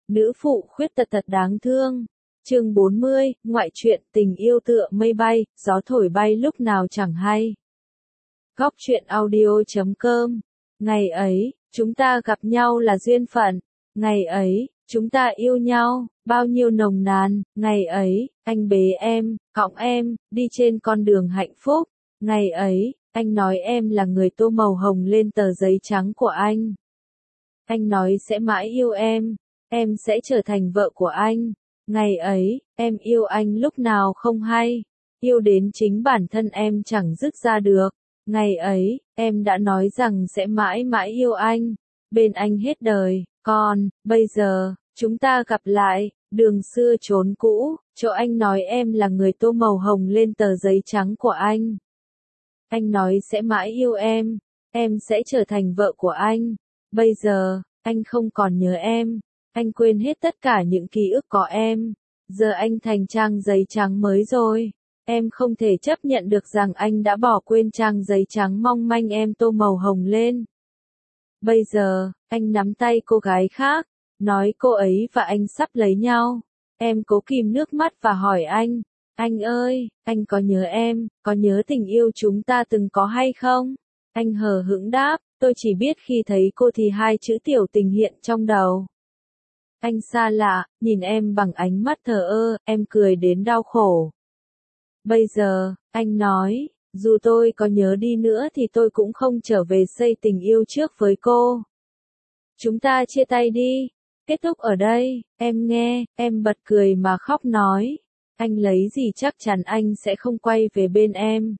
Nữ phụ khuyết tật thật đáng thương. Chương 40, ngoại truyện tình yêu tựa mây bay, gió thổi bay lúc nào chẳng hay. Góc truyện audio.com. Ngày ấy, chúng ta gặp nhau là duyên phận. Ngày ấy, chúng ta yêu nhau, bao nhiêu nồng nàn. Ngày ấy, anh bế em, cõng em, đi trên con đường hạnh phúc. Ngày ấy, anh nói em là người tô màu hồng lên tờ giấy trắng của anh. Anh nói sẽ mãi yêu em sẽ trở thành vợ của anh. Ngày ấy, em yêu anh lúc nào không hay, yêu đến chính bản thân em chẳng dứt ra được. Ngày ấy, em đã nói rằng sẽ mãi mãi yêu anh, bên anh hết đời. Còn, bây giờ, chúng ta gặp lại, đường xưa chốn cũ, chỗ anh nói em là người tô màu hồng lên tờ giấy trắng của anh. Anh nói sẽ mãi yêu em sẽ trở thành vợ của anh. Bây giờ, anh không còn nhớ em, anh quên hết tất cả những ký ức có em. Giờ anh thành trang giấy trắng mới rồi. Em không thể chấp nhận được rằng anh đã bỏ quên trang giấy trắng mong manh em tô màu hồng lên. Bây giờ, anh nắm tay cô gái khác, nói cô ấy và anh sắp lấy nhau. Em cố kìm nước mắt và hỏi anh ơi, anh có nhớ em, có nhớ tình yêu chúng ta từng có hay không? Anh hờ hững đáp, tôi chỉ biết khi thấy cô thì hai chữ tiểu tình hiện trong đầu. Anh xa lạ, nhìn em bằng ánh mắt thờ ơ, em cười đến đau khổ. Bây giờ, anh nói, dù tôi có nhớ đi nữa thì tôi cũng không trở về xây tình yêu trước với cô. Chúng ta chia tay đi, kết thúc ở đây. Em nghe, em bật cười mà khóc nói, anh lấy gì chắc chắn anh sẽ không quay về bên em.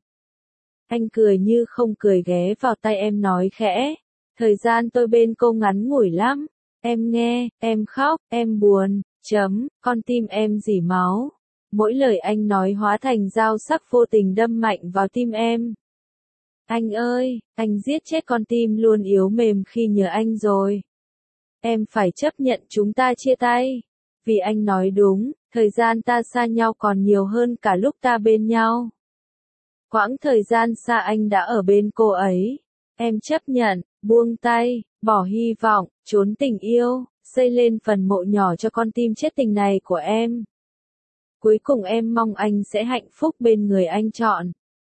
Anh cười như không cười ghé vào tay em nói khẽ, thời gian tôi bên cô ngắn ngủi lắm. Em nghe, em khóc, em buồn, con tim em rỉ máu. Mỗi lời anh nói hóa thành dao sắc vô tình đâm mạnh vào tim em. Anh ơi, anh giết chết con tim luôn yếu mềm khi nhớ anh rồi. Em phải chấp nhận chúng ta chia tay. Vì anh nói đúng, thời gian ta xa nhau còn nhiều hơn cả lúc ta bên nhau. Quãng thời gian xa anh đã ở bên cô ấy. Em chấp nhận, buông tay, bỏ hy vọng, trốn tình yêu, xây lên phần mộ nhỏ cho con tim chết tình này của em. Cuối cùng em mong anh sẽ hạnh phúc bên người anh chọn.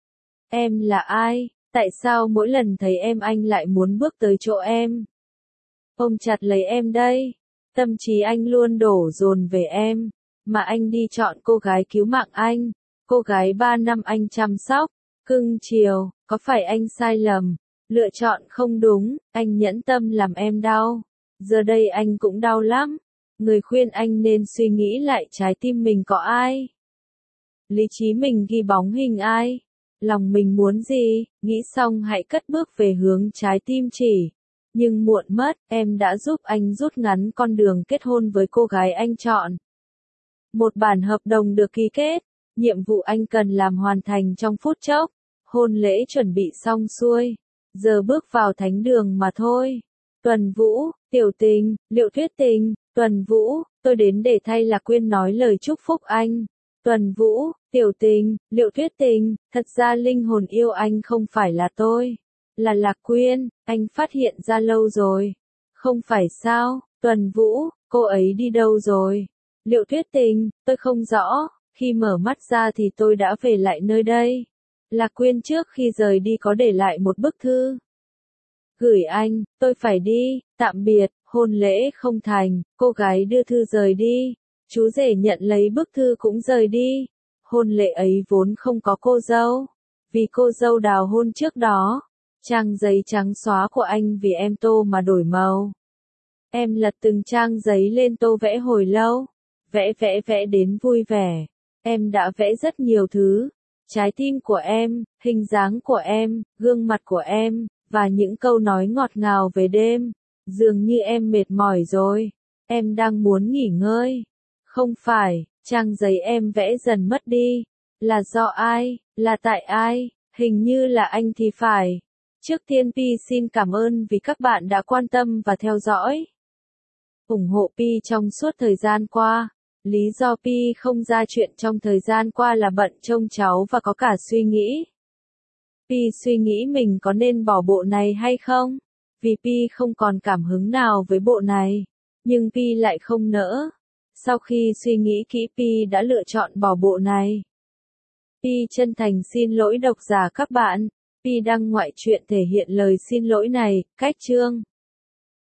Em là ai? Tại sao mỗi lần thấy em anh lại muốn bước tới chỗ em? Ôm chặt lấy em đây. Tâm trí anh luôn đổ dồn về em. Mà anh đi chọn cô gái cứu mạng anh. Cô gái 3 năm anh chăm sóc, cưng chiều, có phải anh sai lầm? Lựa chọn không đúng, anh nhẫn tâm làm em đau. Giờ đây anh cũng đau lắm. Người khuyên anh nên suy nghĩ lại trái tim mình có ai. Lý trí mình ghi bóng hình ai. Lòng mình muốn gì, nghĩ xong hãy cất bước về hướng trái tim chỉ. Nhưng muộn mất, em đã giúp anh rút ngắn con đường kết hôn với cô gái anh chọn. Một bản hợp đồng được ký kết, nhiệm vụ anh cần làm hoàn thành trong phút chốc. Hôn lễ chuẩn bị xong xuôi, giờ bước vào thánh đường mà thôi. Tuần Vũ, Tiểu Tình, Liệu Thuyết Tình, Tuần Vũ, tôi đến để thay Lạc Quyên nói lời chúc phúc anh. Tuần Vũ, Tiểu Tình, Liệu Thuyết Tình, thật ra linh hồn yêu anh không phải là tôi, là Lạc Quyên, anh phát hiện ra lâu rồi. Không phải sao? Tuần Vũ, cô ấy đi đâu rồi? Liệu Thuyết Tình, tôi không rõ, khi mở mắt ra thì tôi đã về lại nơi đây. Lạc Quyên trước khi rời đi có để lại một bức thư. Gửi anh, tôi phải đi, tạm biệt, hôn lễ không thành, cô gái đưa thư rời đi. Chú rể nhận lấy bức thư cũng rời đi. Hôn lễ ấy vốn không có cô dâu. Vì cô dâu đào hôn trước đó. Trang giấy trắng xóa của anh vì em tô mà đổi màu. Em lật từng trang giấy lên tô vẽ hồi lâu. Vẽ đến vui vẻ. Em đã vẽ rất nhiều thứ. Trái tim của em, hình dáng của em, gương mặt của em, và những câu nói ngọt ngào về đêm. Dường như em mệt mỏi rồi. Em đang muốn nghỉ ngơi. Không phải, trang giấy em vẽ dần mất đi. Là do ai? Là tại ai? Hình như là anh thì phải. Trước tiên Pi xin cảm ơn vì các bạn đã quan tâm và theo dõi. Ủng hộ Pi trong suốt thời gian qua. Lý do Pi không ra chuyện trong thời gian qua là bận trông cháu và có cả suy nghĩ. Pi suy nghĩ mình có nên bỏ bộ này hay không? Vì Pi không còn cảm hứng nào với bộ này. Nhưng Pi lại không nỡ. Sau khi suy nghĩ kỹ Pi đã lựa chọn bỏ bộ này. Pi chân thành xin lỗi độc giả các bạn. Pi đăng ngoại truyện thể hiện lời xin lỗi này, cách chương